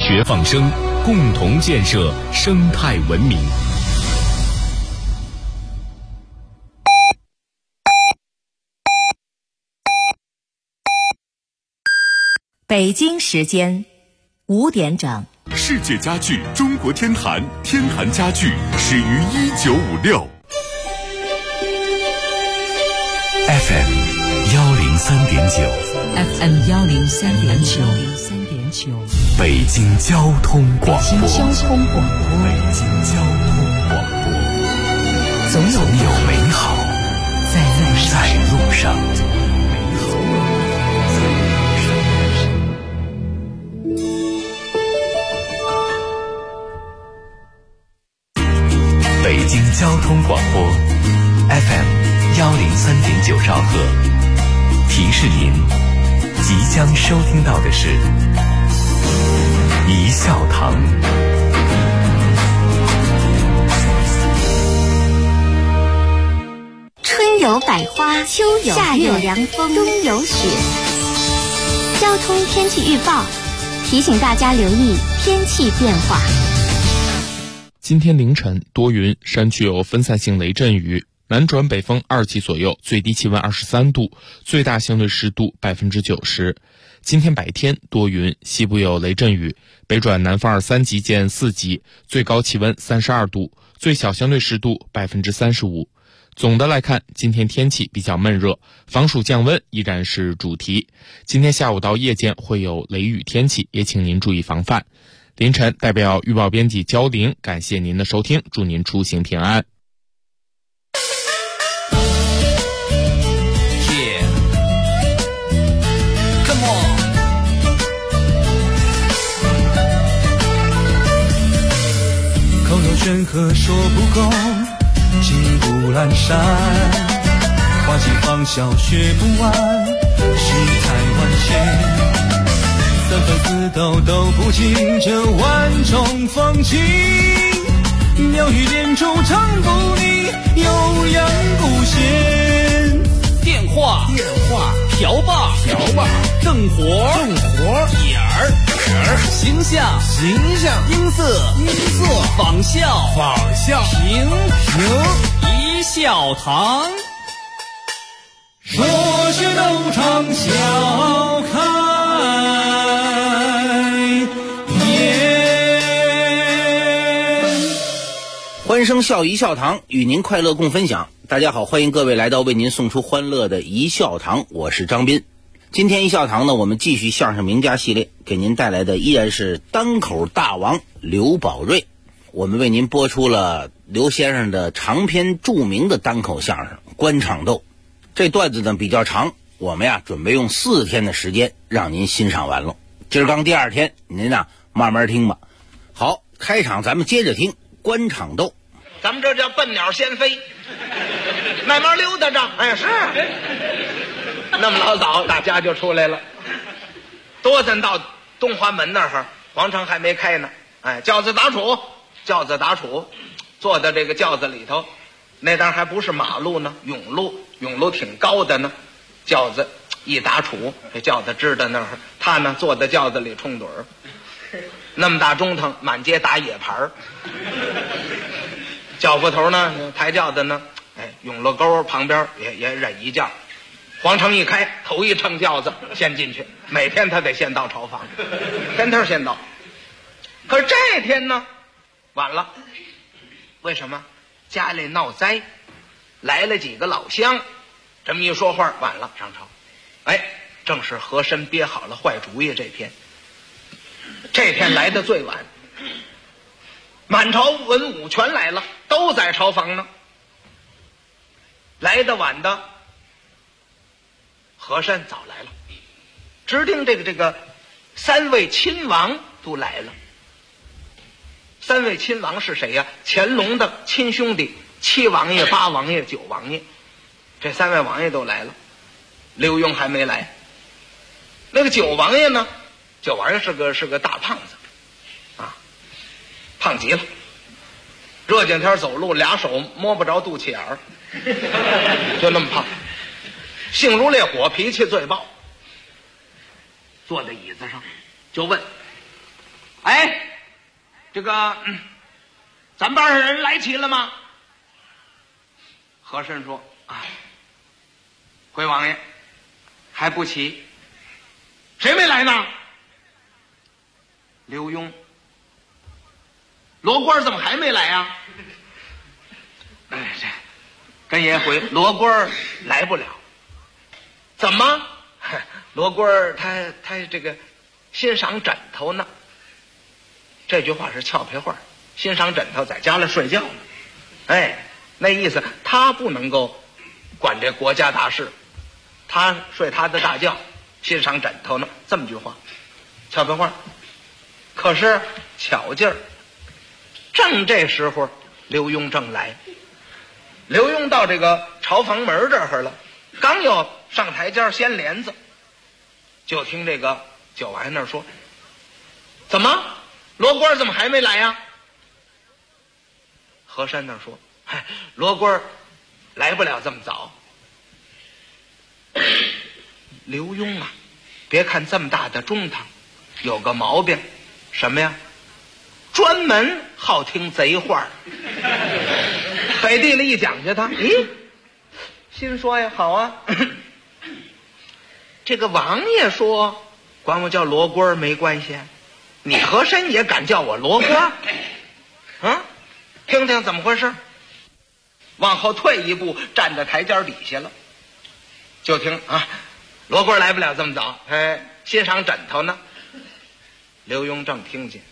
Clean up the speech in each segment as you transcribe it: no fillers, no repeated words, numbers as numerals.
学放声，共同建设生态文明。 北京时间5点整。 世界家具中国天坛，天坛家具始于1956。 FM 103.9 FM 103.9 北京交通广播。 北京交通广播，总有美好在路上。 北京交通广播 FM 103.9兆赫，提示您即将收听到的是一笑堂。 春有百花，秋有夏有凉风，冬有雪。交通天气预报提醒大家留意天气变化。 今天凌晨多云，山区有分散性雷阵雨，南转北风2级左右，最低气温23度，最大相对湿度90%。今天白天多云，西部有雷阵雨，北转南风2、3级见4级，最高气温32度，最小相对湿度35%。总的来看，今天天气比较闷热，防暑降温依然是主题。今天下午到夜间会有雷雨天气，也请您注意防范。凌晨代表预报编辑焦玲，感谢您的收听，祝您出行平安。 口头悬河说不够，金不阑珊，花季芳笑学不完，世态万千，三分四斗都不尽这万种风情，妙语连珠唱不腻，悠扬不闲。 电话瓢把正活点儿形象音色仿效评一笑堂， 说学逗唱笑开颜。 欢声笑一笑堂，与您快乐共分享。大家好，欢迎各位来到为您送出欢乐的一笑堂，我是张斌。今天一笑堂呢，我们继续相声名家系列，给您带来的依然是单口大王刘宝瑞。我们为您播出了刘先生的长篇著名的单口相声《官场斗》。这段子呢比较长，我们准备用4天的时间让您欣赏完了。今儿刚第2天，您慢慢听吧。好，开场咱们接着听《官场斗》。 咱们这叫笨鸟先飞，慢慢溜达着。哎，是那么老早大家就出来了，多咱到东华门那儿，皇城还没开呢。哎，轿子打杵，坐在这个轿子里头，那当还不是马路呢，甬路挺高的呢。轿子一打杵，这轿子支在那儿，他呢坐在轿子里冲盹儿。那么大中堂，满街打野牌。轿夫头呢抬轿子呢，甬路沟旁边也忍一轿。皇城一开，头一乘轿子先进去，每天他得先到朝房，天天先到。可是这天呢晚了，为什么？家里闹灾，来了几个老乡，这么一说话晚了上朝。正是和珅憋好了坏主意，这天来的最晚，满朝文武全来了，都在朝房呢。来的晚的和珅早来了，指定这个3位亲王都来了。3位亲王是谁呀？乾隆的亲兄弟，7王爷、8王爷、9王爷，这3位王爷都来了。刘墉还没来。那个9王爷呢，9王爷是个大胖子胖极了，热景天走路俩手摸不着肚脐眼儿，就那么胖，性如烈火，脾气最暴。坐在椅子上就问哎，这个咱班上人来齐了吗？和珅说啊，回王爷还不齐。谁没来呢？刘墉。罗官怎么还没来啊？哎，这跟爷回，罗官来不了。怎么？罗官他这个欣赏枕头呢。这句话是俏皮话，欣赏枕头，在家里睡觉呢。哎，那意思他不能够管这国家大事，他睡他的大觉，欣赏枕头呢。这么句话，俏皮话。可是巧劲儿，正这时候刘墉正来。刘墉到这个朝房门这儿了，刚要上台阶掀帘子，就听这个九王爷那儿说：“怎么？罗官怎么还没来呀？”和珅那儿说：“嗨，罗官来不了这么早。”刘墉啊，别看这么大的中堂，有个毛病，什么呀？专门好听贼话。北地里一讲究他，咦，心说呀，好啊，这个王爷说管我叫罗官没关系，你和珅也敢叫我罗官？啊，听听怎么回事。往后退一步，站在台阶底下了，就听啊，罗官来不了这么早，哎，欣赏枕头呢。刘墉正听见，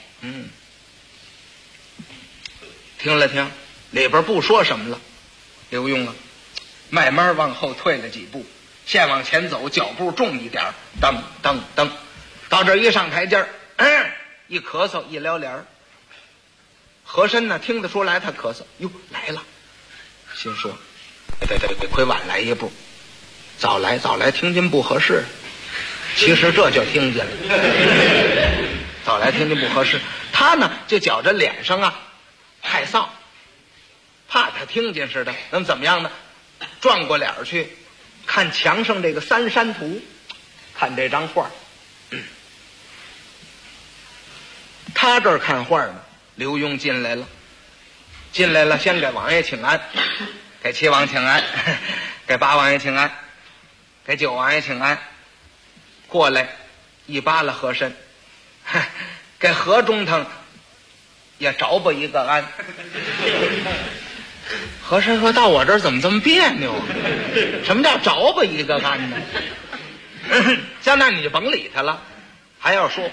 听了听，里边不说什么了。刘墉啊，慢慢往后退了几步，先往前走，脚步重一点，噔噔噔，到这一上台阶儿，一咳嗽，一撩帘。和珅呢，听得出来他咳嗽，哟，来了，心说，得亏晚来一步，早来听见不合适。其实这就听见了，早来听见不合适。他呢就觉着脸上啊害臊，怕他听见似的。那么怎么样呢？转过脸去看墙上这个三山图，看这张画。他这儿看画呢，刘墉进来了，先给王爷请安，给七王请安，给八王爷请安，给九王爷请安。过来一扒拉和珅，给何中堂也着吧一个安。和珅说，到我这儿怎么这么别扭啊？什么叫着吧一个安呢？现在你就甭理他了，还要说，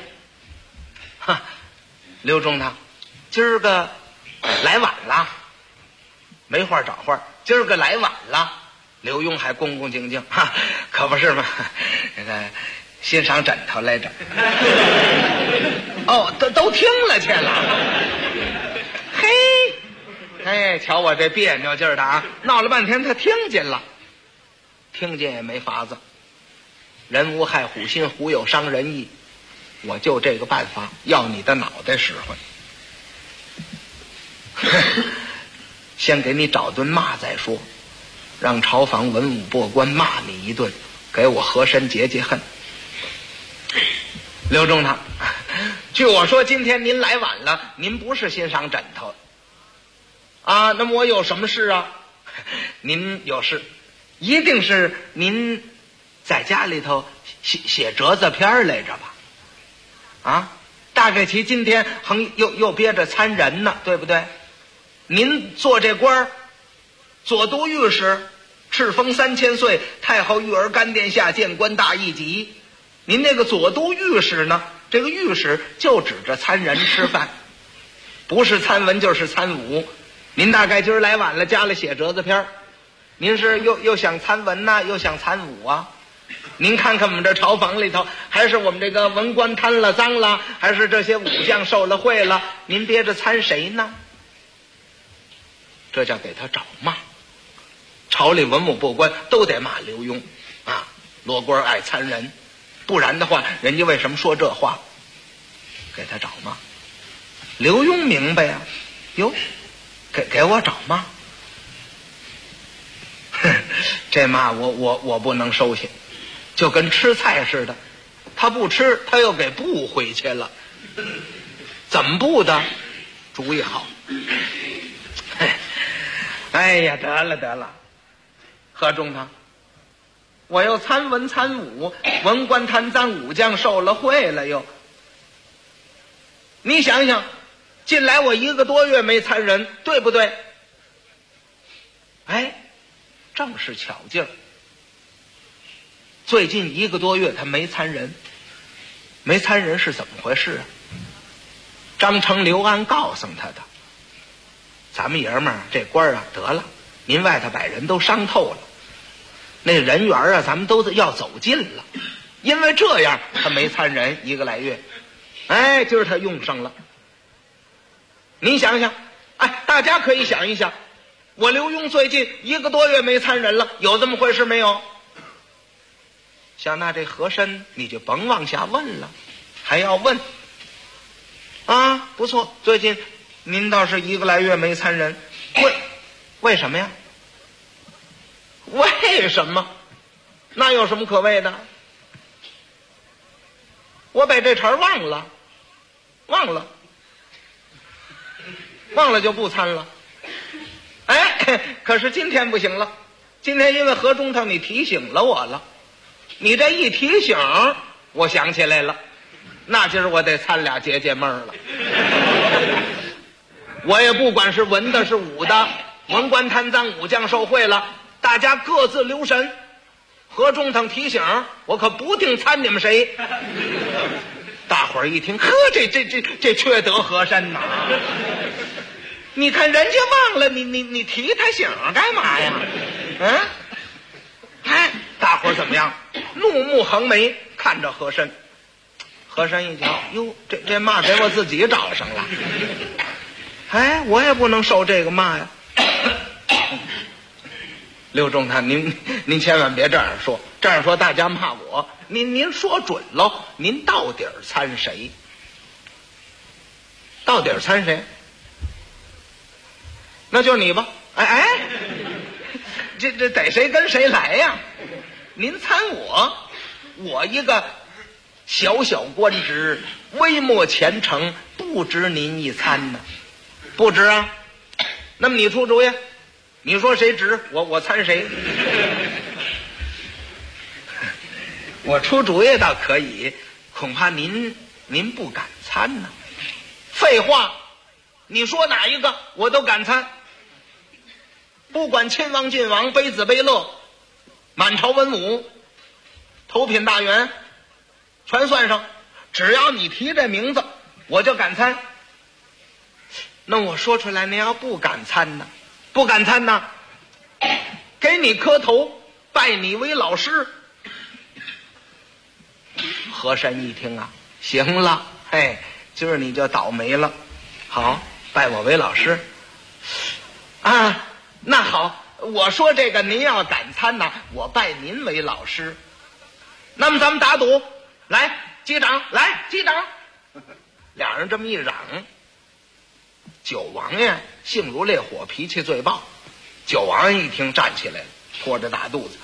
刘中堂今儿个来晚了，没话找话，今儿个来晚了。刘墉还恭恭敬敬，可不是嘛，那个欣赏枕头来着。哦，都听了去了。嘿，瞧我这别扭劲儿的啊，闹了半天他听见了，听见也没法子。人无害虎心，虎有伤人意，我就这个办法，要你的脑袋使唤。先给你找顿骂再说，让朝房文武百官骂你一顿，给我和珅解解恨。刘中堂，据我说今天您来晚了，您不是欣赏枕头啊，那么我有什么事啊？您有事，一定是您在家里头写折子片来着吧？啊，大概其今天又憋着参人呢，对不对？您做这官左都御史，敕封3000岁，太后育儿干殿下，谏官大一级。您那个左都御史呢，这个御史就指着参人吃饭，不是参文就是参武。您大概今儿来晚了，家里写折子片，您是又想参文呐，又想参武啊？您看看我们这朝房里头，还是我们这个文官贪了赃了，还是这些武将受了贿了？您憋着参谁呢？这叫给他找骂。朝里文武百官都得骂刘墉啊，罗官爱参人，不然的话，人家为什么说这话？给他找骂。刘墉明白呀，哟，给我找骂，这骂我不能收下，就跟吃菜似的，他不吃，他又给不回去了。 怎么不的？主意好。哎呀，得了，何中堂，我又参文参武，文官贪赃，武将受了贿了又。你想想，近来我1个多月没参人，对不对？哎，正是巧劲儿。最近1个多月他没参人，没参人是怎么回事啊？张成、刘安告诉他的。咱们爷们儿这官儿啊，得了，您外头把人都伤透了，那人缘啊，咱们都要走近了。因为这样，他没参人1个来月。哎，今儿他用上了。您想想，哎，大家可以想一想，我刘墉最近1个多月没参人了，有这么回事没有？像那这和珅，你就甭往下问了，还要问啊？不错，最近您倒是1个来月没参人，为什么呀？为什么？那有什么可谓的？我把这茬忘了就不参了。哎，可是今天不行了，今天因为何中堂你提醒了我了，你这一提醒，我想起来了，那今儿我得参俩解闷了。我也不管是文的是武的，文官贪赃，武将受贿了，大家各自留神。何中堂提醒，我可不定参你们谁。大伙儿一听，呵，这缺德和珅呐！你看人家忘了你提他醒干嘛呀？嗯，哎，大伙儿怎么样？怒目横眉看着和珅。和珅一瞧，哟，这骂给我自己找上了。哎，我也不能受这个骂呀。刘中堂，您千万别这样说，这样说大家骂我。您说准喽，您到底参谁？到底参谁？那就是你吧。哎，这逮谁跟谁来呀？您参我一个小小官职，微末前程，不值您一参呢。不值啊？那么你出主意，你说谁值，我参谁。我出主意倒可以，恐怕您不敢参呢。废话，你说哪一个我都敢参，不管亲王晋王、卑子卑乐、满朝文武、头品大员，全算上，只要你提这名字，我就敢参。那我说出来，您要不敢参呢？不敢参呢，给你磕头，拜你为老师。和珅一听啊，行了，嘿，今儿你就倒霉了。好，拜我为老师啊，那好，我说这个您要敢参呢，我拜您为老师。那么咱们打赌，来击掌，来击掌。俩人这么一嚷，九王爷性如烈火，脾气最暴。九王爷一听站起来了，拖着大肚子，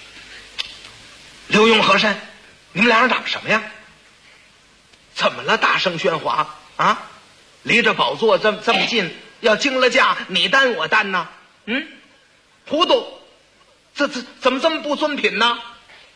刘墉、和珅，你们俩人嚷什么呀？怎么了？大声喧哗啊！离着宝座这么近，要惊了驾，你担我担呢？嗯，糊涂，怎么这么不尊品呢？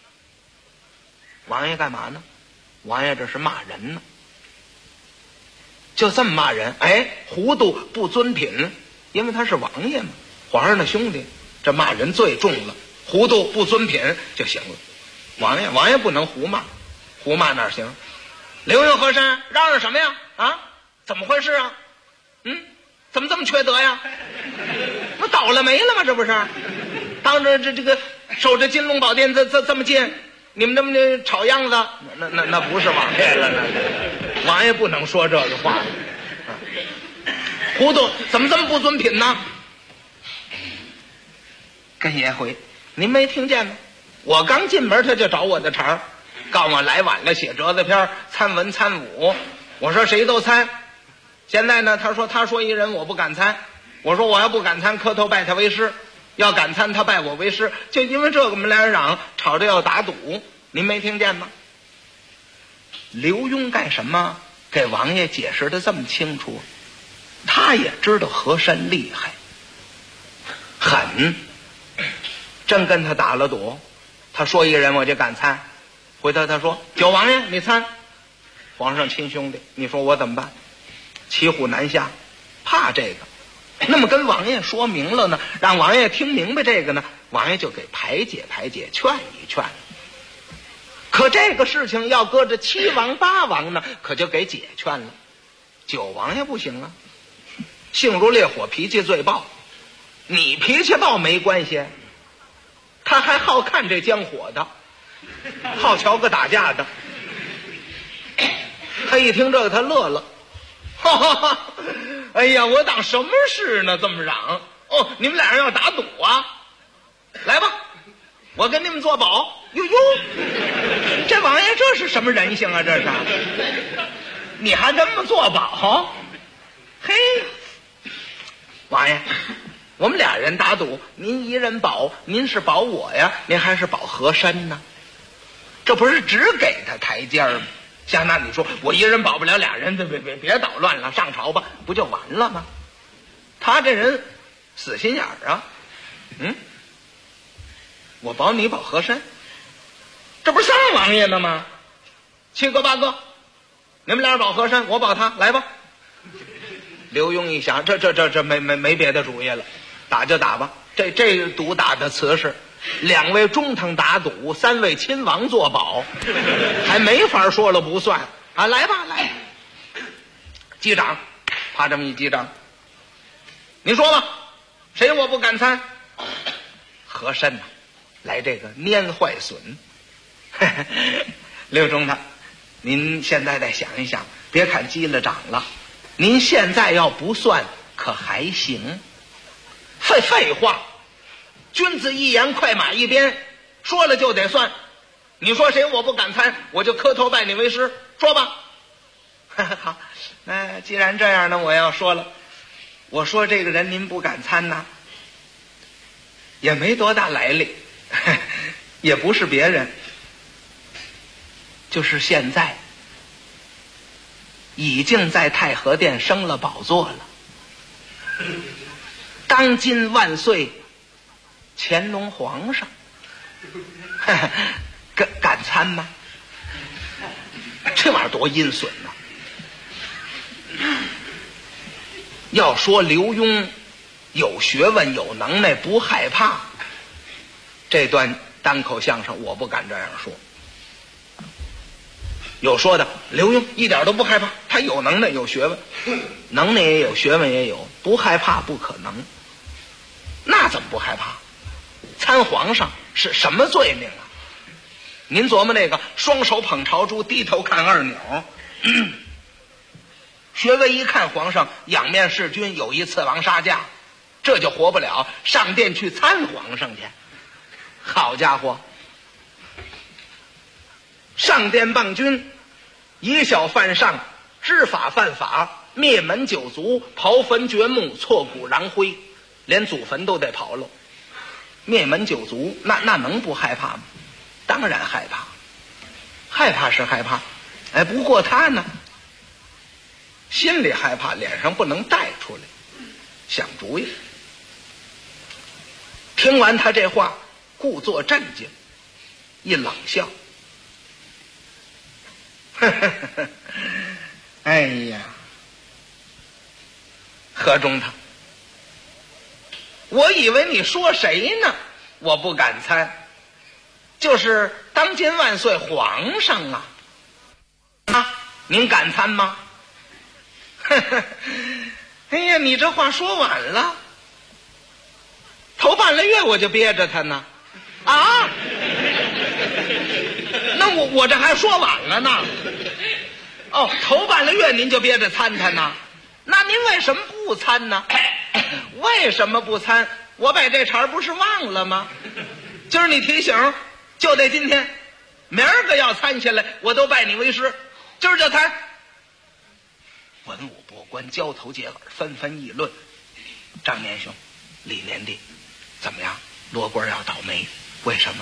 王爷干嘛呢？王爷这是骂人呢，就这么骂人。哎，糊涂不尊品，因为他是王爷嘛，皇上的兄弟，这骂人最重了，糊涂不尊品就行了。王爷不能胡骂，胡骂哪行？刘墉、和珅嚷嚷什么呀？啊，怎么回事啊？嗯，怎么这么缺德呀？不倒了霉了吗？这不是当着这个守着金龙宝殿这么近，你们这么吵样子，那不是王爷了，那王爷不能说这个话。糊涂，怎么这么不尊品呢？跟爷回，您没听见吗？我刚进门他就找我的茬儿，告我来晚了，写折子篇，参文参武。我说谁都参。现在呢，他说一人我不敢参。我说我要不敢参，磕头拜他为师；要敢参，他拜我为师。就因为这个，我们俩人嚷，吵着要打赌。您没听见吗？刘墉干什么？ 给王爷解释的这么清楚，他也知道和珅厉害狠，真跟他打了赌。他说一人我就敢参，回头他说九王爷你参，皇上亲兄弟，你说我怎么办？骑虎难下，怕这个。那么跟王爷说明了呢，让王爷听明白这个呢，王爷就给排解排解，劝一劝。可这个事情要搁着7王8王呢，可就给解劝了。9王爷不行啊，性如烈火，脾气最暴。你脾气暴没关系，他还好看这江火的，好瞧个打架的。他一听这个他乐了，哈哈哈！哎呀，我当什么事呢？这么嚷哦！你们俩人要打赌啊？来吧，我跟你们做保。哟哟，这王爷这是什么人性啊？这是，你还这么做保？嘿，王爷，我们俩人打赌，您一人保，您是保我呀，您还是保和珅呢？这不是只给他台阶吗？像那你说我一人保不了俩人，别捣乱了，上朝吧，不就完了吗？他这人死心眼儿啊，我保你保和珅，这不是3王爷呢吗？7个8个，你们俩保和珅，我保他，来吧。刘墉一想，这没别的主意了，打就打吧。这赌打的瓷实，2位中堂打赌，3位亲王做保，还没法说了不算啊！来吧，来，击掌，啪这么一击掌，你说吧，谁我不敢参？和珅呐，来这个拈坏损。刘中堂，您现在再想一想，别看击了掌了，您现在要不算可还行。废话，君子一言，快马一鞭，说了就得算。你说谁我不敢参，我就磕头拜你为师，说吧。好，那既然这样呢，我要说了，我说这个人您不敢参呐，也没多大来历，也不是别人，就是现在已经在太和殿升了宝座了，当今万岁乾隆皇上。敢参吗？这玩意儿多阴损呐！要说刘墉有学问有能耐不害怕，这段单口相声我不敢这样说。有说的刘墉一点都不害怕，他有能耐有学问，能耐也有学问也有，不害怕不可能。那怎么不害怕？参皇上是什么罪名啊？您琢磨那个双手捧朝珠，低头看二钮，学位一看皇上仰面弑君，有一刺王杀驾，这就活不了，上殿去参皇上去。好家伙，上殿谤君，以小犯上，知法犯法，灭门九族，刨坟掘墓，挫骨扬灰，连祖坟都得刨了。灭门九族，那能不害怕吗？当然害怕，害怕是害怕，哎，不过他呢，心里害怕，脸上不能带出来，想主意。听完他这话，故作镇静，一冷笑，哎呀，何中堂，我以为你说谁呢？我不敢参。就是当今万岁皇上啊！啊，您敢参吗？哎呀，你这话说晚了，头半个月我就憋着他呢。啊？那我这还说晚了呢。哦，头半个月您就憋着参他呢？那您为什么不参呢？为什么不参？我把这茬不是忘了吗？今儿你提醒。就得今天，明儿个要参下来，我都拜你为师。今儿就参。文武百官交头接耳，纷纷议论。张年兄，李年弟，怎么样？罗官要倒霉，为什么？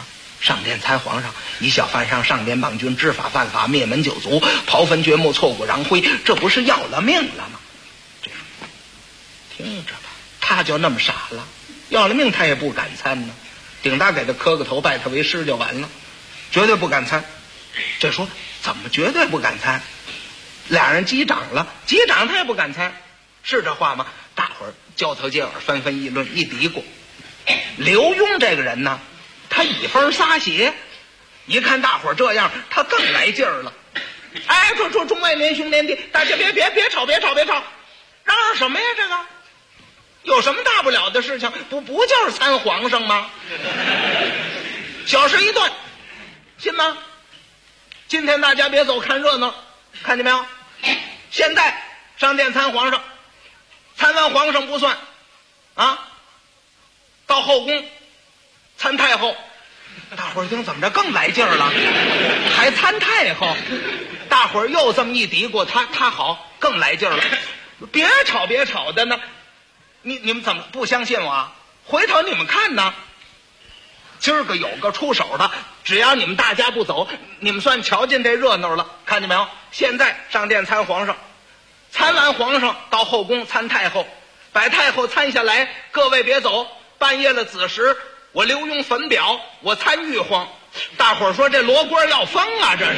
上殿参皇上，以小犯上，上殿帮君，知法犯法，灭门九族，刨坟掘墓，挫骨扬灰，这不是要了命了吗？这听着吧，他就那么傻了，要了命他也不敢参呢，顶大给他磕个头，拜他为师就完了，绝对不敢参。这说怎么绝对不敢参？俩人击掌了，击掌他也不敢参，是这话吗？大伙儿交头接耳，纷纷议论，一嘀咕。刘墉这个人呢，他以风撒邪，一看大伙儿这样，他更来劲儿了。哎，说众位连兄连弟，大家别吵，嚷嚷什么呀？这个有什么大不了的事情？不就是参皇上吗？小事一顿，信吗？今天大家别走看热闹，看见没有？现在上殿参皇上，参完皇上不算啊，到后宫参太后。大伙儿听怎么着更来劲儿了，还参太后？大伙儿又这么一嘀咕，他好更来劲儿了。别吵的呢，你们怎么不相信我啊？回头你们看呢，今儿个有个出手的，只要你们大家不走，你们算瞧见这热闹了，看见没有？现在上殿参皇上，参完皇上到后宫参太后，把太后参下来，各位别走，半夜了子时我刘墉焚表，我参玉皇。大伙儿说这罗锅要疯啊，这是。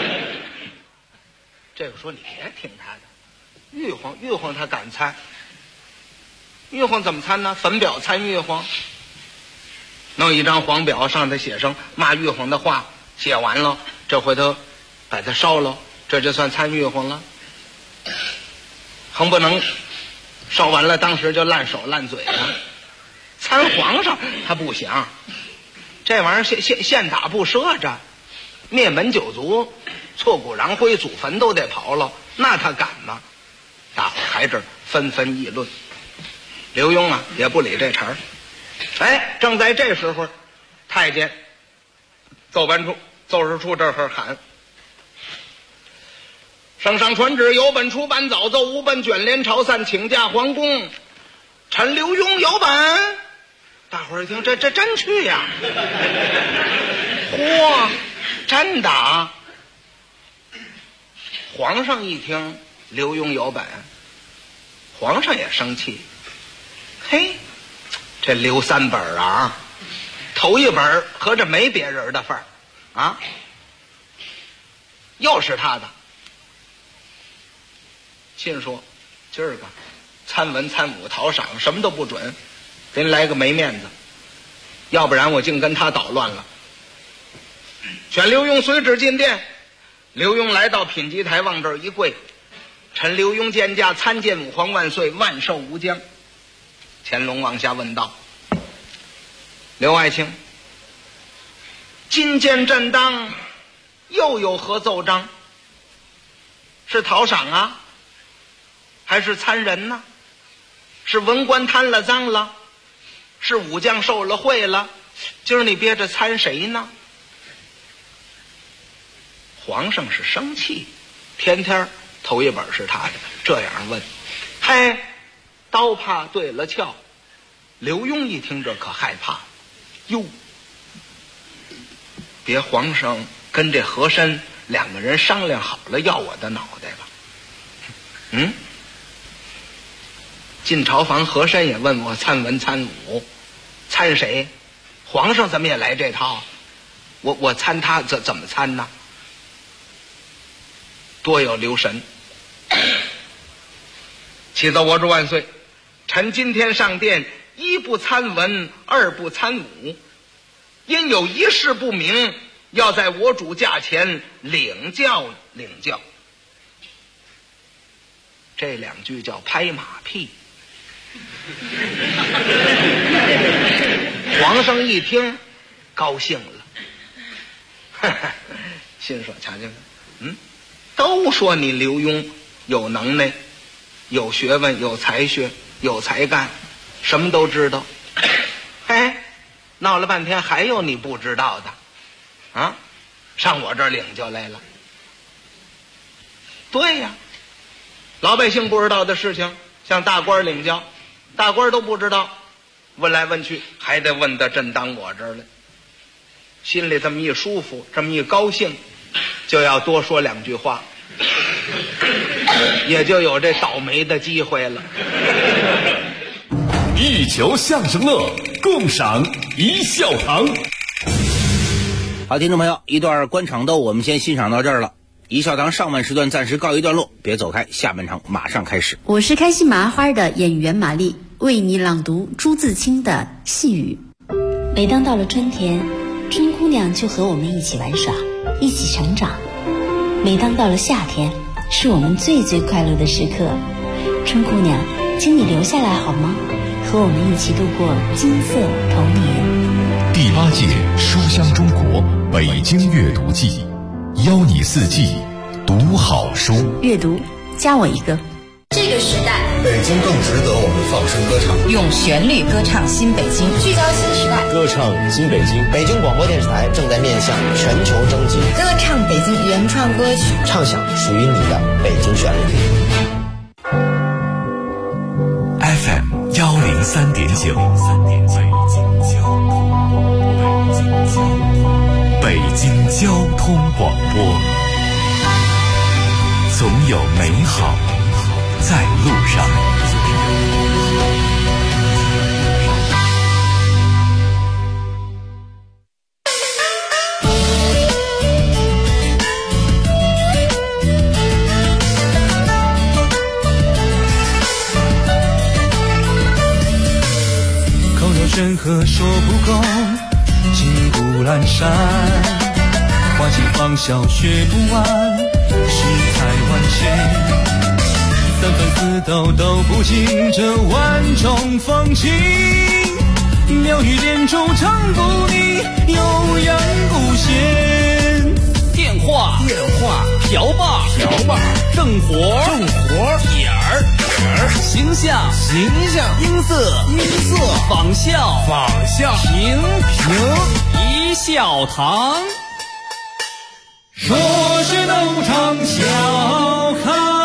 这个说你别听他的，玉皇他敢参，玉皇怎么参呢？焚表参玉皇，弄一张黄表，上头写上骂玉皇的话，写完了，这回头把它烧了，这就算参玉皇了。横不能烧完了当时就烂手烂嘴了。参皇上他不行，这玩意儿现打不赊着，灭门九族，挫骨扬灰，祖坟都得刨了，那他敢吗？大伙还这纷纷议论。刘墉啊也不理这茬儿。哎，正在这时候，太监奏事处这会喊：圣上传旨，有本出版早奏，无本卷帘朝散，请假皇宫。臣刘墉有本。大伙儿一听，这真去呀！嚯，真的啊！皇上一听刘墉有本，皇上也生气。嘿，这刘三本啊，头一本合着没别人的份儿啊，又是他的。心说今儿个参文参武讨赏什么都不准，给你来个没面子，要不然我竟跟他捣乱了。选刘墉随旨进殿，刘墉来到品级台，往这儿一跪：臣刘墉见驾，参见武皇万岁，万寿无疆。乾隆往下问道：刘爱卿，今见朕当又有何奏章？是讨赏啊，还是参人呢？是文官贪了赃了？是武将受了贿了？今儿你憋着参谁呢？皇上是生气，天天头一本是他的，这样问。嘿，刀怕对了鞘。刘墉一听这可害怕，哟，别皇上跟这和珅两个人商量好了要我的脑袋吧？进朝房，和珅也问我参文参武，参谁？皇上怎么也来这套？我参他怎么参呢？多有留神。启奏我主万岁，臣今天上殿，一不参文，二不参武，因有一事不明，要在我主驾前领教。这两句叫拍马屁。皇上一听高兴了，心说瞧瞧，都说你刘墉有能耐，有学问，有才学，有才干，什么都知道。哎，闹了半天还有你不知道的啊？上我这儿领教来了。对呀，老百姓不知道的事情向大官领教，大官都不知道，问来问去还得问到朕当我这儿来。 心里这么一舒服，这么一高兴，就要多说两句话，也就有这倒霉的机会了。 一球相声乐，共赏一笑堂。 好，听众朋友，一段官场斗我们先欣赏到这儿了。一笑堂上半时段暂时告一段落，别走开，下半场马上开始。 我是开心麻花的演员玛丽，为你朗读朱自清的《细雨》。 每当到了春天，春姑娘就和我们一起玩耍，一起成长。每当到了夏天，是我们最快乐的时刻。春姑娘，请你留下来好吗？和我们一起度过金色童年。 第8届书香中国北京阅读季，邀你4季读好书。 阅读，加我一个。 这个时代， 北京更值得我们放声歌唱， 用旋律歌唱新北京， 聚焦新时代， 歌唱新北京。 北京广播电视台正在面向全球征集， 歌唱北京原创歌曲， 唱响属于你的北京旋律。 FM 103.9，北京交通广播，总有美好在路上。 口有山河说不够，金谷阑珊，花季芳笑学不完，世态万千。三分四斗都不尽这万种风情，妙语连珠唱不腻，悠扬不闲。 电话瓢把正活点儿形象音色仿效平一笑堂。 说是斗场笑开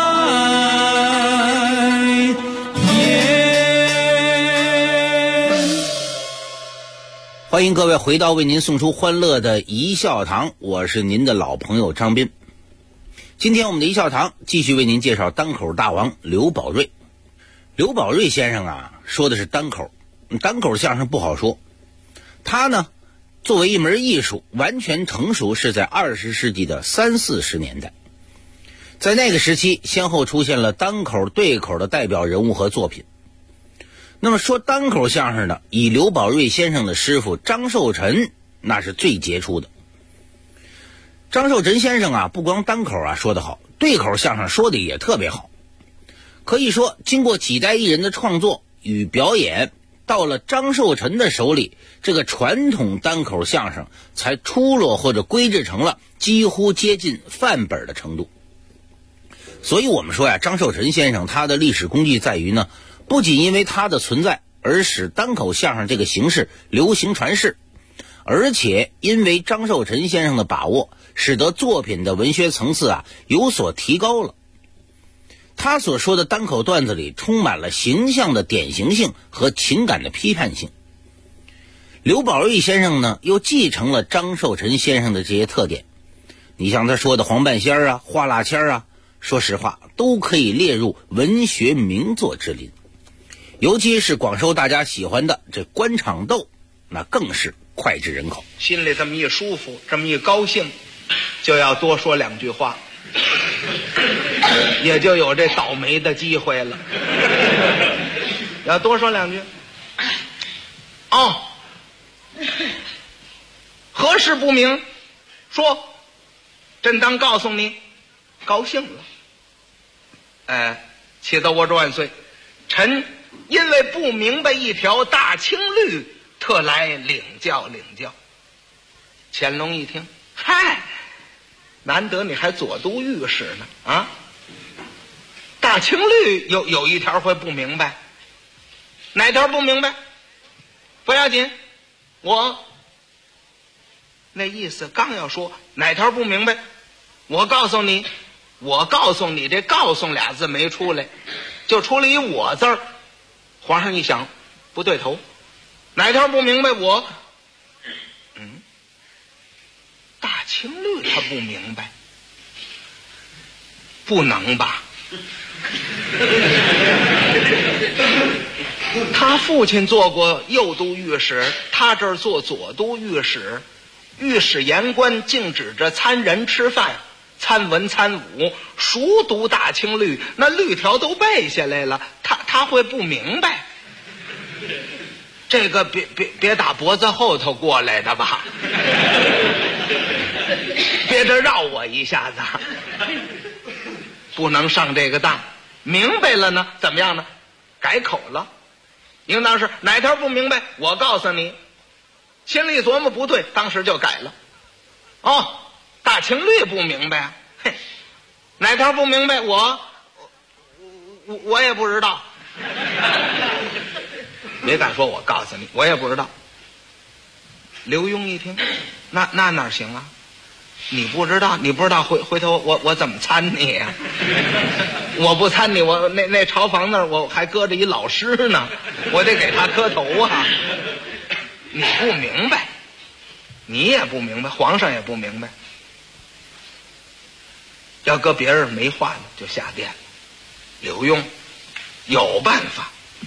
欢迎各位回到为您送出欢乐的一笑堂，我是您的老朋友张斌。今天我们的一笑堂继续为您介绍单口大王刘宝瑞。刘宝瑞先生啊，说的是单口相声不好说。他呢，作为一门艺术，完全成熟是在20世纪的30、40年代。在那个时期，先后出现了单口、对口的代表人物和作品。那么说单口相声的，以刘宝瑞先生的师傅张寿臣那是最杰出的。张寿臣先生啊，不光单口啊说得好，对口相声说的也特别好。可以说经过几代艺人的创作与表演，到了张寿臣的手里，这个传统单口相声才出落或者规制成了几乎接近范本的程度。所以我们说呀，张寿臣先生他的历史功绩在于呢，不仅因为他的存在而使单口相声这个形式流行传世，而且因为张寿臣先生的把握，使得作品的文学层次啊有所提高了。他所说的单口段子里充满了形象的典型性和情感的批判性。刘宝瑞先生呢，又继承了张寿臣先生的这些特点。你像他说的黄半仙啊、花蜡签啊，说实话都可以列入文学名作之林。尤其是广受大家喜欢的这官场斗，那更是脍炙人口。 心里这么一舒服，这么一高兴，就要多说两句话，也就有这倒霉的机会了。要多说两句。何事不明？说，朕当告诉你，高兴了。且得我万岁，臣因为不明白一条大清律，特来领教领教。乾隆一听，嗨，难得你还左都御史呢啊！大清律有一条会不明白，哪条不明白？不要紧，我那意思刚要说哪条不明白，我告诉你，这告诉俩字没出来，就出了一我字儿。皇上一想，不对头，哪条不明白？ 清律他不明白，不能吧？他父亲做过右都御史，他这儿做左都御史，御史言官禁止着参人吃饭，参文参武，熟读大清律，那律条都背下来了，他会不明白？这个别打脖子后头过来的吧？别这绕我一下子，不能上这个当。明白了呢，怎么样呢？改口了，应当是哪条不明白，我告诉你，心里琢磨不对，当时就改了。哦，大清律不明白啊，嘿，哪条不明白，我也不知道。别敢说我告诉你，我也不知道。刘墉一听，那哪行啊？你不知道，回头我怎么参你呀？我不参你，我那朝房那儿我还搁着一老师呢，我得给他磕头啊。你不明白，你也不明白，皇上也不明白。要搁别人没话呢，就下殿了。刘墉有办法，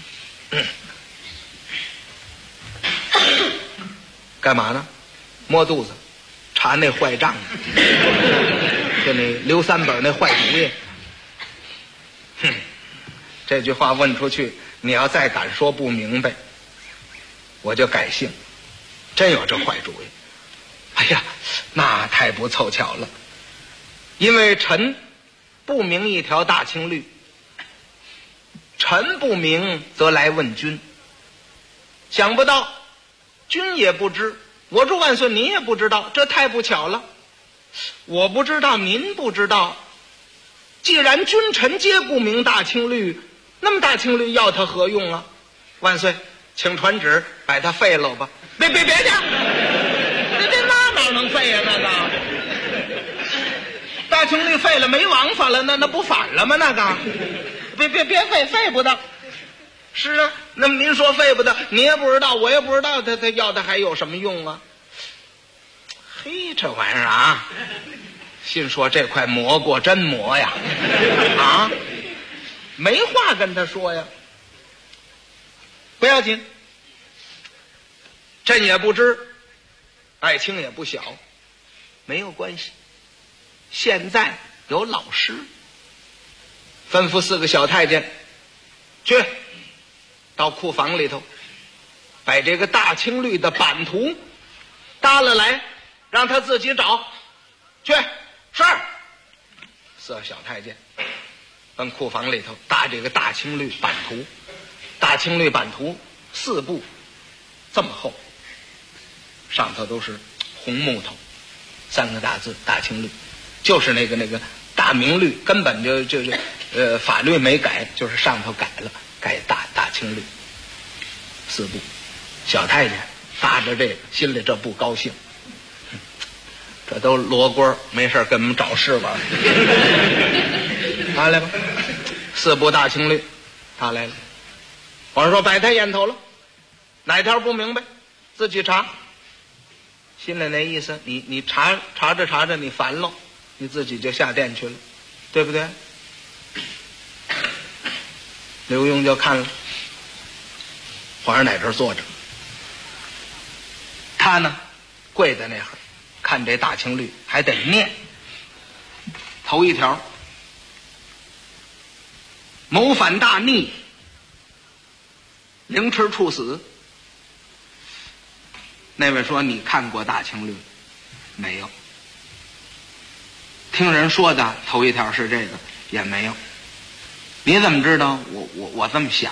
干嘛呢？摸肚子。查那坏账，就那刘三本那坏主意。这句话问出去，你要再敢说不明白，我就改姓。真有这坏主意。哎呀，那太不凑巧了，因为臣不明一条大清律，臣不明则来问君，想不到君也不知，我祝万岁您也不知道，这太不巧了。我不知道，您不知道，既然君臣皆不明大清律，那么大清律要它何用啊？万岁，请传旨把它废了吧。别去，这哪能废呀？那个大清律废了没王法了，那不反了吗？那个别废不得。是啊，那么您说废不得，你也不知道，我也不知道，他要的还有什么用啊？嘿，这玩意儿啊，心说这块磨过真磨呀，啊，没话跟他说呀。不要紧，朕也不知，爱卿也不小，没有关系。现在有老师，吩咐4个小太监去到库房里头，把这个大清律的版图搭了来，让他自己找去。是4个小太监奔库房里头搭这个大清律版图。大清律版图4部，这么厚，上头都是红木头，3个大字大清律，就是那个大明律，根本就法律没改，就是上头改了，改大清律4部。小太监搭着这个，心里这不高兴，这都罗锅，没事跟我们找事吧。拿来吧，4部大清律，他来了。皇上说摆他眼头了，哪条不明白自己查。心里那意思，你查着你烦了，你自己就下殿去了，对不对？刘墉就看了，皇上在这儿坐着，他呢跪在那儿看这大清律，还得念。头一条，谋反大逆，凌迟处死。那位说你看过大清律没有？听人说的头一条是这个，也没有。你怎么知道？我这么想。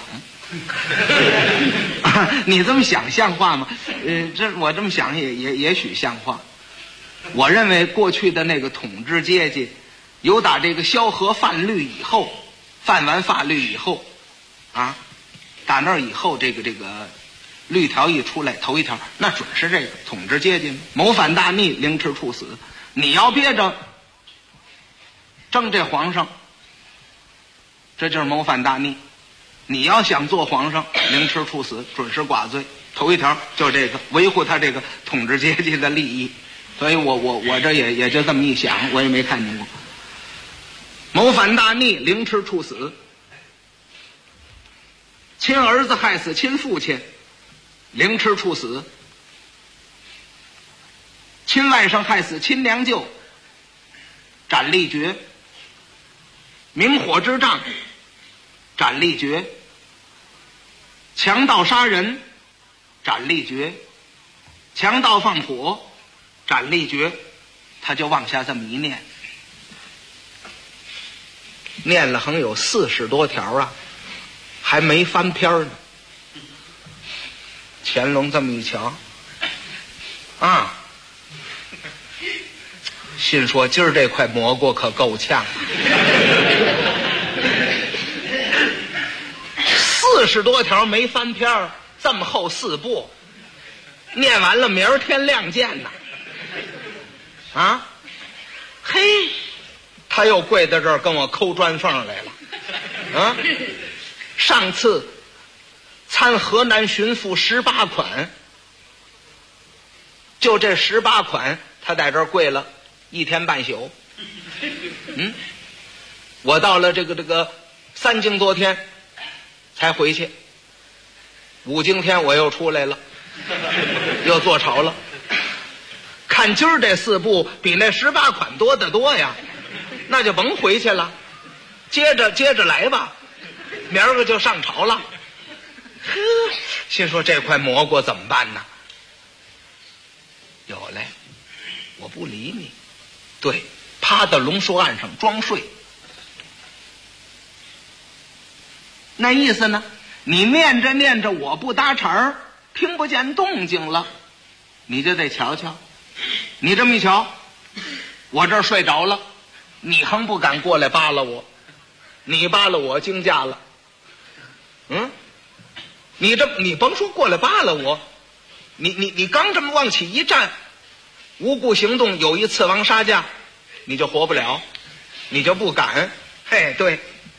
你这么想像话吗？我这么想也许像话。我认为过去的那个统治阶级，有打这个萧何犯律以后，犯完法律以后，啊，打那以后这个律条一出来，头一条那准是这个统治阶级谋反大逆，凌迟处死。你要憋着争这皇上，这就是谋反大逆。你要想做皇上，凌迟处死，准是剐罪。头一条就是这个，维护他这个统治阶级的利益。 所以我这也就这么一想，我也没看见过。谋反大逆，凌迟处死。亲儿子害死亲父亲，凌迟处死。亲外甥害死亲娘舅，斩立决。明火之杖，斩立决。强盗杀人，斩立决。强盗放火，斩立决。他就往下这么一念，念了横有40多条啊，还没翻篇呢。乾隆这么一瞧，啊，心说今儿这块蘑菇可够呛，40多条没翻篇，这么厚4部，念完了明儿天亮见呐！啊，嘿，他又跪在这儿跟我抠砖缝来了，啊，上次参河南巡抚18款，就这18款，他在这儿跪了1天半宿。我到了这个3更多天才回去，5更天我又出来了，又坐朝了。看今儿这4部比那18款多得多呀，那就甭回去了，接着来吧，明儿个就上朝了。呵，心说这块蘑菇怎么办呢？有嘞，我不理你，对，趴到龙树岸上装睡。那意思呢，你念着念着我不搭茬儿，听不见动静了，你就得瞧瞧。你这么一瞧，我这儿睡着了，你横不敢过来扒拉我，你扒拉我惊驾了。你甭说过来扒拉我，你刚这么往起一站，无故行动有一刺王杀驾，你就活不了，你就不敢。嘿，对，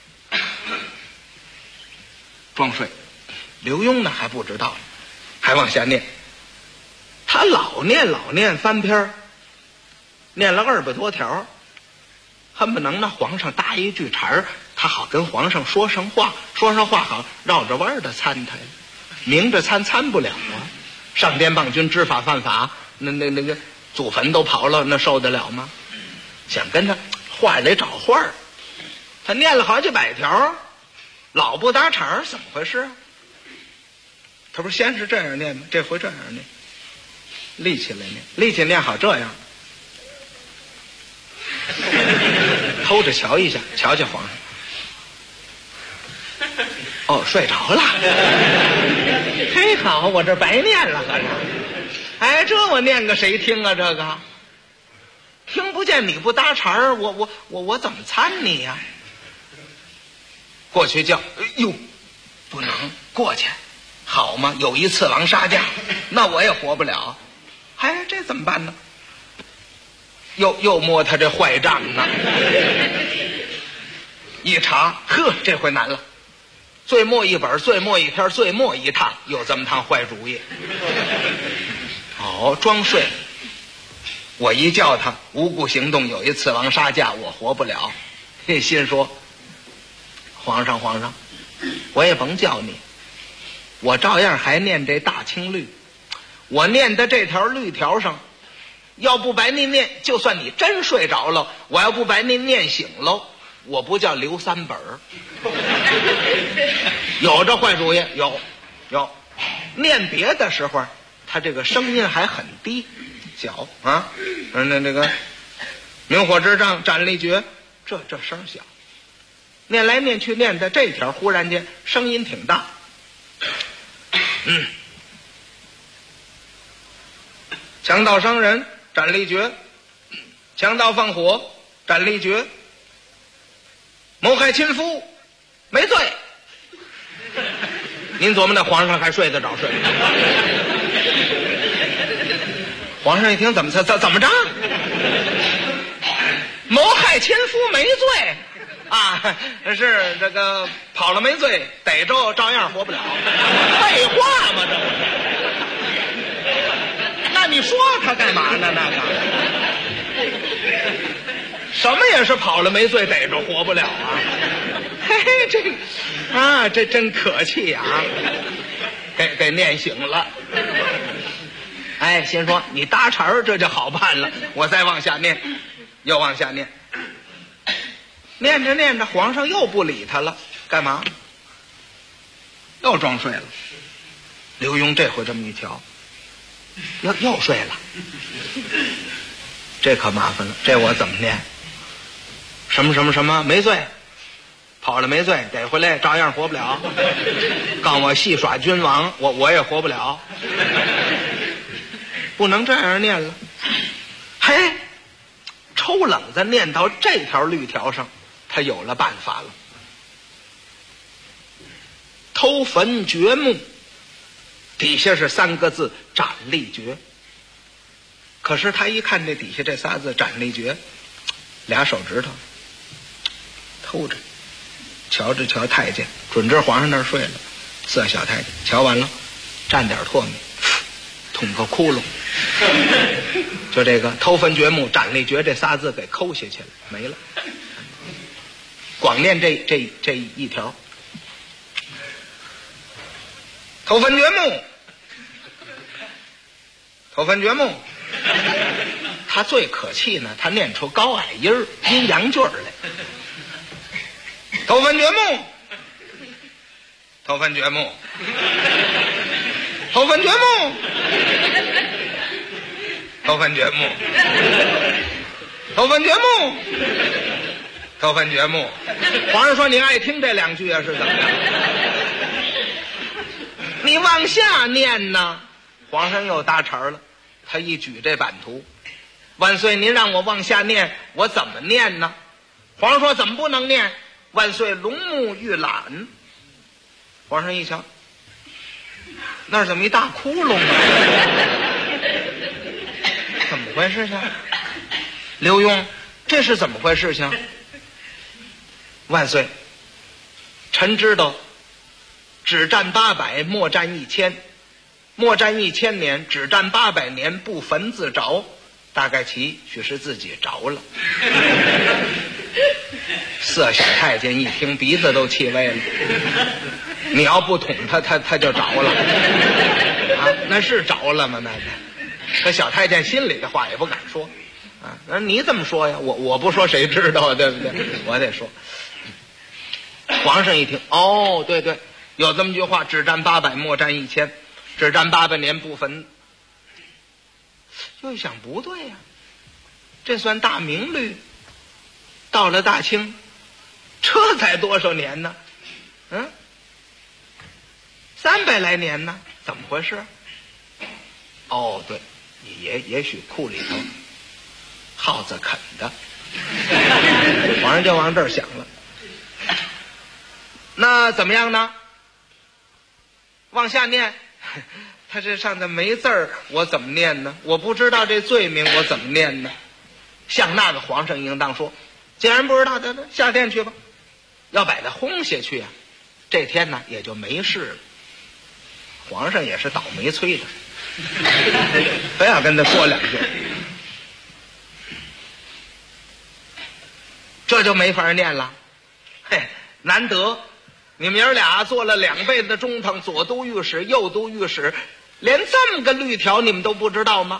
装睡。刘墉呢还不知道，还往下念。他老念翻篇，念了200多条，恨不能那皇上搭一句茬儿，他好跟皇上说上话好绕着弯的参他呀，明着参不了啊。上边棒君知法犯法，那个祖坟都刨了，那受得了吗？想跟他话得找话，他念了好几百条，老不搭茬儿，怎么回事？他不是先是这样念吗？这回这样念，立起来念，立起念好这样，偷着瞧一下，瞧瞧皇上。哦，睡着了。嘿，好，我这白念了，合着。哎，这我念个谁听啊？这个听不见，你不搭茬儿，我怎么参你呀？过去叫，哎呦，不能过去，好吗？有一刺王杀驾，那我也活不了。哎，这怎么办呢？又摸他这坏账呢。一查，呵，这回难了。最末一本，最末一篇，最末一趟，有这么趟坏主意。哦，装睡。我一叫他无故行动，有一刺王杀驾，我活不了。心说，皇上，我也甭叫你，我照样还念这大清律。我念的这条律条上，要不白您念，就算你真睡着了，我要不白您念醒喽，我不叫留3本。有这坏主意，有。念别的时候，他这个声音还很低小啊，那个明火之杖斩立决，这声小。念来念去念的这条，忽然间声音挺大。强盗伤人斩立决，强盗放火斩立决，谋害亲夫没罪。您琢磨那皇上还睡得着睡？皇上一听，怎么着？谋害亲夫没罪啊？是这个跑了没罪，逮着照样活不了。废话嘛，这不是？那那你说他干嘛呢？那个什么也是跑了没罪，逮着活不了啊！嘿嘿，这真可气呀！给念醒了。哎，心说你搭茬儿，这就好办了。我再往下念，又往下念，念着念着，皇上又不理他了，干嘛？又装睡了。刘墉这回这么一瞧，又睡了，这可麻烦了，这我怎么念？什么什么什么没罪，跑了没罪，逮回来照样活不了。告我戏耍君王，我也活不了。不能这样念了。嘿，抽冷子念到这条律条上，他有了办法了。偷坟掘墓，底下是3个字斩立决。可是他一看这底下这仨字斩立决，2手指头偷着瞧着瞧太监，准知皇上那儿睡了，色小太监瞧完了，蘸点唾沫，捅个窟窿，就这个偷坟掘墓斩立决这仨字给抠下去了，没了。光念这一条，偷坟掘墓，偷坟掘墓。他最可气呢，他念出高矮音儿、阴阳句儿来。偷坟掘墓，偷坟掘墓，偷坟掘墓，偷坟掘墓，偷坟掘墓，偷坟掘墓。皇上说你爱听这2句啊，是怎么样？你往下念呢。皇上又搭茬了，他一举这版图，万岁您让我往下念，我怎么念呢？皇上说怎么不能念？万岁龙目玉览。皇上一瞧，那儿怎么一大窟窿啊？怎么回事情？刘墉，这是怎么回事情？万岁，臣知道只战800，莫战1000，莫战1000年，只战800年，不焚自着。大概其许是自己着了。色小太监一听，鼻子都气歪了。你要不捅他就着了啊？那是着了吗？那可小太监心里的话也不敢说啊。那你怎么说呀？我不说谁知道啊？对不对？我得说。皇上一听，哦，对对，有这么句话：只战800，莫战1000，只战800年，不焚。又一想，不对呀，这算大明律，到了大清，这才多少年呢？300来年呢？怎么回事？哦，对，也许库里头耗子啃的。皇上就往这儿想了。那怎么样呢？往下念。他这上头没字儿，我怎么念呢？我不知道这罪名，我怎么念呢？像那个皇上应当说，既然不知道，咱下殿去吧。要把他轰下去啊，这天呢也就没事了。皇上也是倒霉催的，非要跟他说2句，这就没法念了。嘿，难得你们爷俩做了2辈子的中堂，左都御史，右都御史，连这么个律条你们都不知道吗？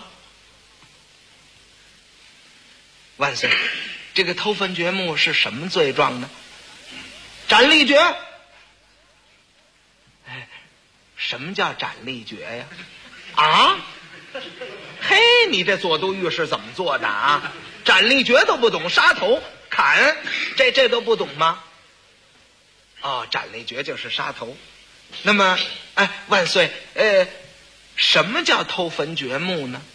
万岁，这个偷坟掘墓是什么罪状呢？斩立决。哎，什么叫斩立决呀？啊？嘿，你这左都御史怎么做的啊？斩立决都不懂，杀头砍，这都不懂吗？哦，斩立决就是杀头。那么，哎，万岁，什么叫偷坟掘墓呢？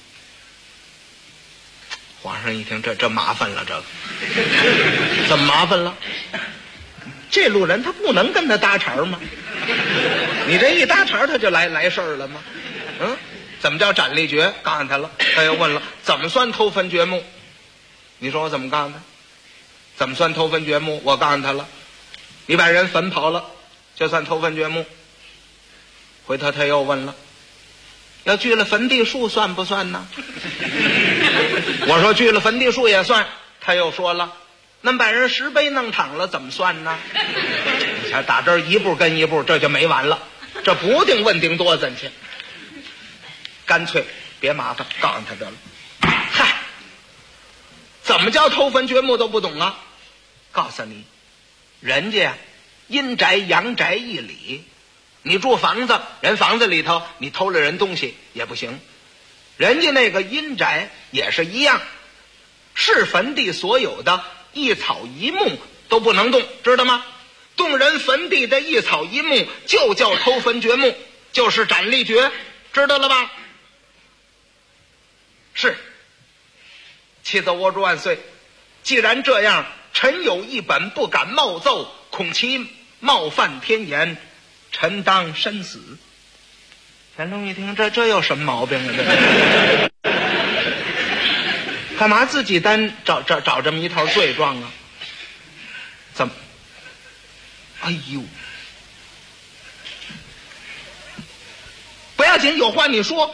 皇上一听，这麻烦了，这个怎么麻烦了？这路人他不能跟他搭茬吗？你这一搭茬他就来事儿了吗？怎么叫斩立决？告诉他了，他又问了，怎么算偷坟掘墓？你说我怎么告诉他？怎么算偷坟掘墓？我告诉他了，你把人坟刨了，就算偷坟掘墓。回头他又问了， 要锯了坟地树算不算呢？我说锯了坟地树也算。他又说了，那把人石碑弄躺了怎么算呢？你瞧，打这儿一步跟一步，这就没完了，这不定问定多咱去。干脆别麻烦，告诉他得了。嗨，怎么叫偷坟掘墓都不懂啊？告诉你，人家呀，阴宅阳宅一理，你住房子，人房子里头你偷了人东西也不行，人家那个阴宅也是一样，是坟地所有的一草一木都不能动，知道吗？动人坟地的一草一木就叫偷坟掘墓，就是斩立决，知道了吧？是，妻子窝主万岁，既然这样，臣有一本不敢冒奏，恐其冒犯天言，臣当身死。乾隆一听，这有什么毛病啊？这干嘛自己单找这么一套罪状啊？怎么？哎呦，不要紧，有话你说。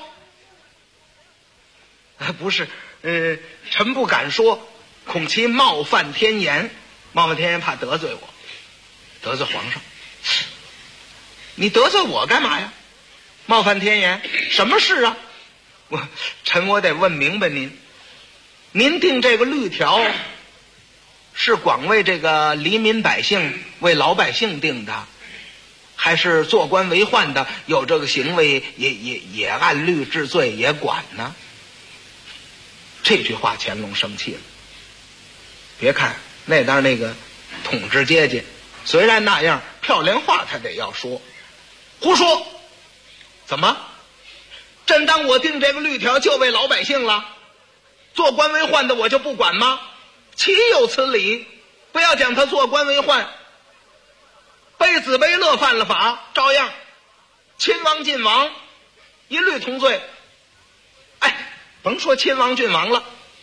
不是，臣不敢说，恐其冒犯天言。冒犯天言，怕得罪我，得罪皇上。你得罪我干嘛呀？冒犯天言，什么事啊？臣我得问明白您。您定这个律条，是光为这个黎民百姓、为老百姓定的，还是做官为宦的有这个行为也按律治罪也管呢？这句话乾隆生气了。别看那当那个统治阶级，虽然那样，漂亮话他得要说。胡说！怎么？真当我定这个律条就为老百姓了？做官为宦的我就不管吗？岂有此理！不要讲他做官为宦，卑子卑乐犯了法，照样亲王郡王一律同罪。哎，甭说亲王郡王了，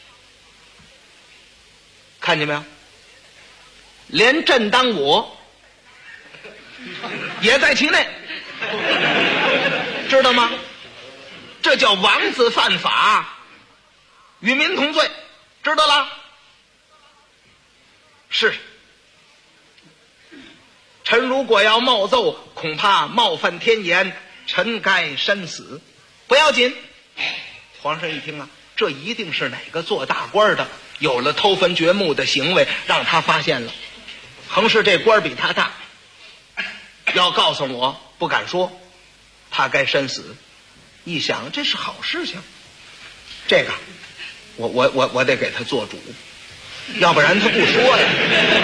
看见没有？连朕当我也在其内，知道吗？这叫王子犯法，与民同罪，知道了？是。臣如果要冒奏，恐怕冒犯天言，臣该身死。不要紧。皇上一听啊，这一定是哪个做大官的有了偷坟掘墓的行为，让他发现了。横是这官比他大，要告诉我不敢说，他该身死。一想这是好事情，这个我得给他做主，要不然他不说呀，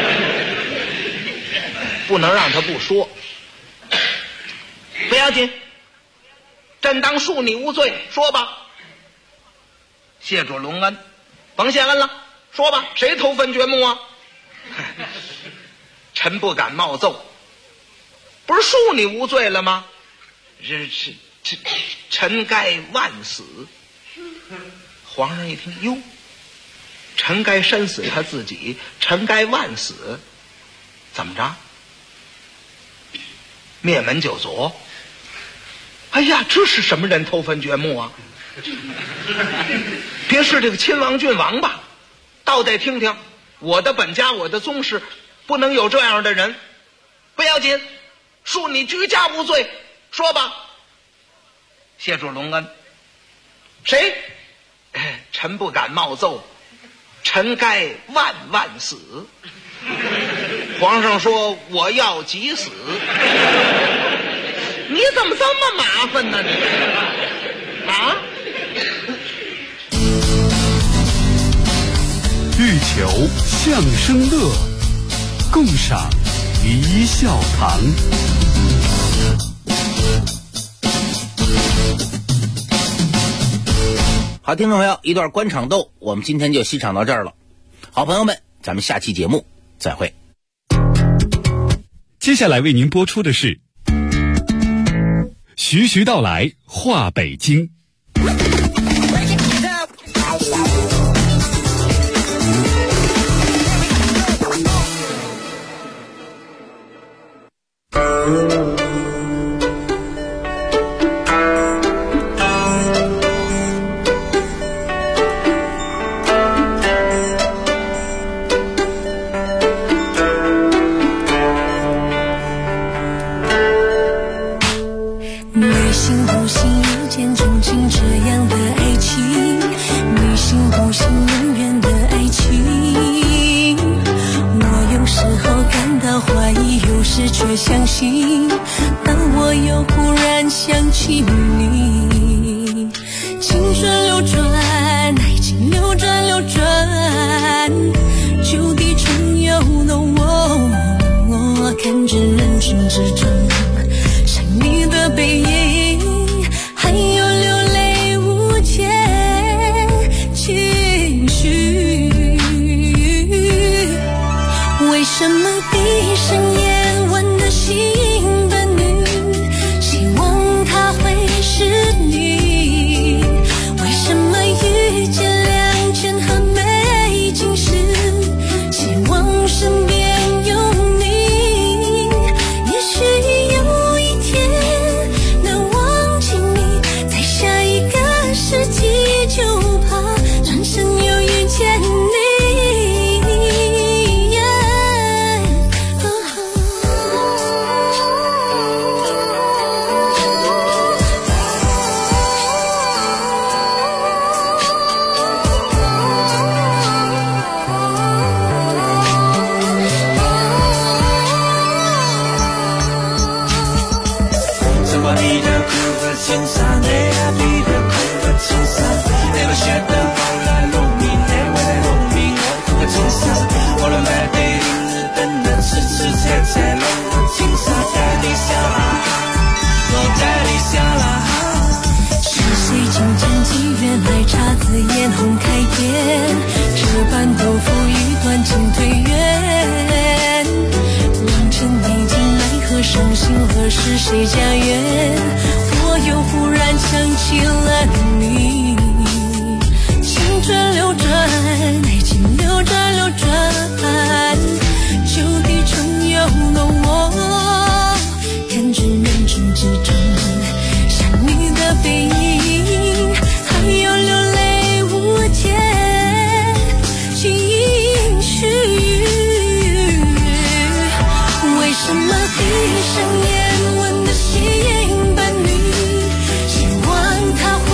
不能让他不说。不要紧，朕当恕你无罪，说吧。谢主隆恩，甭谢恩了，说吧，谁偷坟掘墓啊？臣不敢冒奏，不是恕你无罪了吗？臣该万死。皇上一听，哟，臣该身死他自己，臣该万死，怎么着？灭门九族。哎呀，这是什么人偷坟掘墓啊？别是这个亲王郡王吧？倒得听听，我的本家，我的宗室，不能有这样的人。不要紧，恕你居家无罪，说吧。谢主隆恩。谁？臣不敢冒奏，臣该万万死。皇上说我要急死。你怎么这么麻烦呢？你啊？ 欲求相声乐，共赏一笑堂。 好，听众朋友，一段官场斗，我们今天就欣赏到这儿了。好朋友们，咱们下期节目再会。 接下来为您播出的是徐徐道来话北京。 信不信一见钟情这样的爱情？你信不信永远的爱情？我有时候感到怀疑，有时却相信，当我又忽然想起你。青春流转，爱情流转流转，旧地重游的我看着人群之中想你的背影，还有流泪无解情绪。为什么闭上眼吻得心的你，希望他会是你？为什么遇见良辰和美景时，希望身边有你？也许有一天能忘记你，在下一个世纪就怕转身又遇见你。 青山的你的苦和青山，那个显得后来农民，那未来农民我苦和青山，我的买杯明日等人痴痴猜猜龙和青山，带你下啦，我带你下啦。 是谁竟将机缘来姹紫嫣红开遍，这般豆腐与断情推远，良辰美景奈何伤心，何时谁家园？我又忽然想起了你。青春流转，爱情流转流转，旧地重游的我看着人群之中想你的背影，还有流泪无解情绪。为什么闭上眼吻的心伴侣，希望他会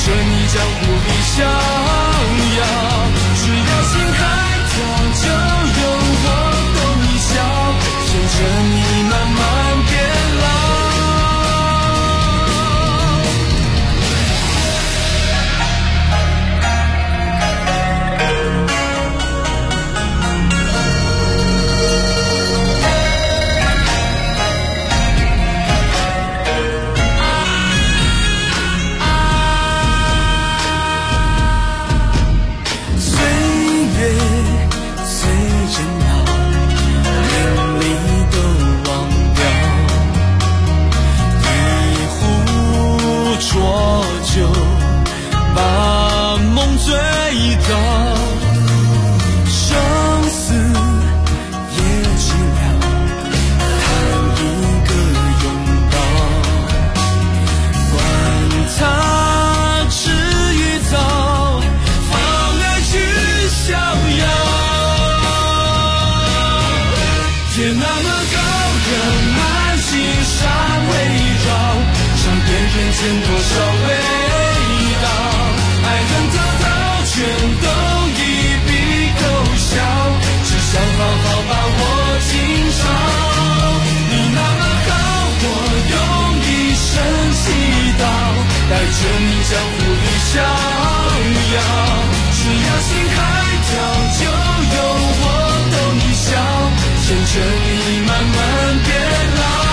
着你江湖里逍遥。只要心开跳，就有我逗你笑，牵着你慢慢变老。见多少味道，爱恨滔滔全都一笔勾销，只想好好把我今朝。你那么好，我用一生祈祷，带着你江湖里逍遥。只要心开跳，就有我逗你笑，牵着你慢慢变老。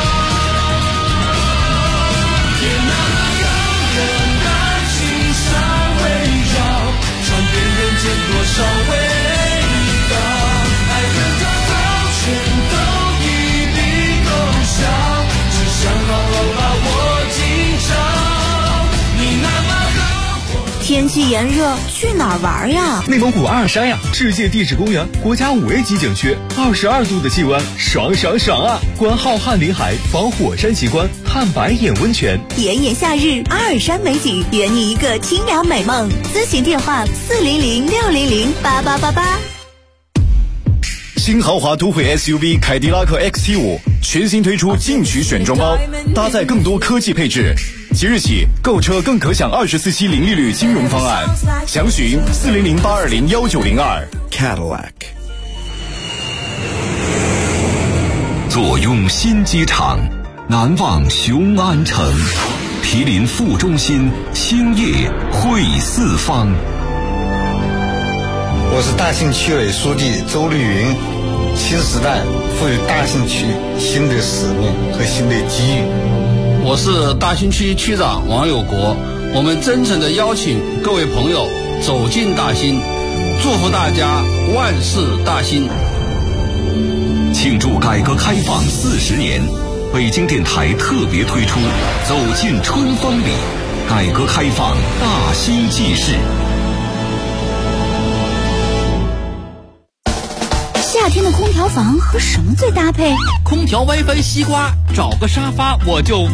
见多少味道，爱恨滔滔全都一笔勾销，只想好好把握今朝。你那么好， 天气炎热，去哪儿玩呀？ 内蒙古阿尔山呀，世界地质公园，国家5A级景区，22度的气温，爽爽爽啊！观浩瀚林海，访火山奇观，探白眼温泉。 炎炎夏日，阿尔山美景，圆你一个清凉美梦。咨询电话400-600-8888。 新豪华都会 SUV 凯迪拉克 XT5 全新推出进取选装包，搭载更多科技配置。即日起购车更可享24期零利率金融方案，详询400-820-1902。 Cadillac。 坐拥新机场，难忘雄安城，毗邻副中心，兴业汇四方。 我是大兴区委书记周绿云。新时代赋予大兴区新的使命和新的机遇。 我是大兴区区长王有国，我们真诚地邀请各位朋友走进大兴，祝福大家万事大兴。 庆祝改革开放40年，北京电台特别推出《走进春风里》，改革开放大兴纪事。 夏天的空调房和什么最搭配？ 空调 WiFi 西瓜，找个沙发我就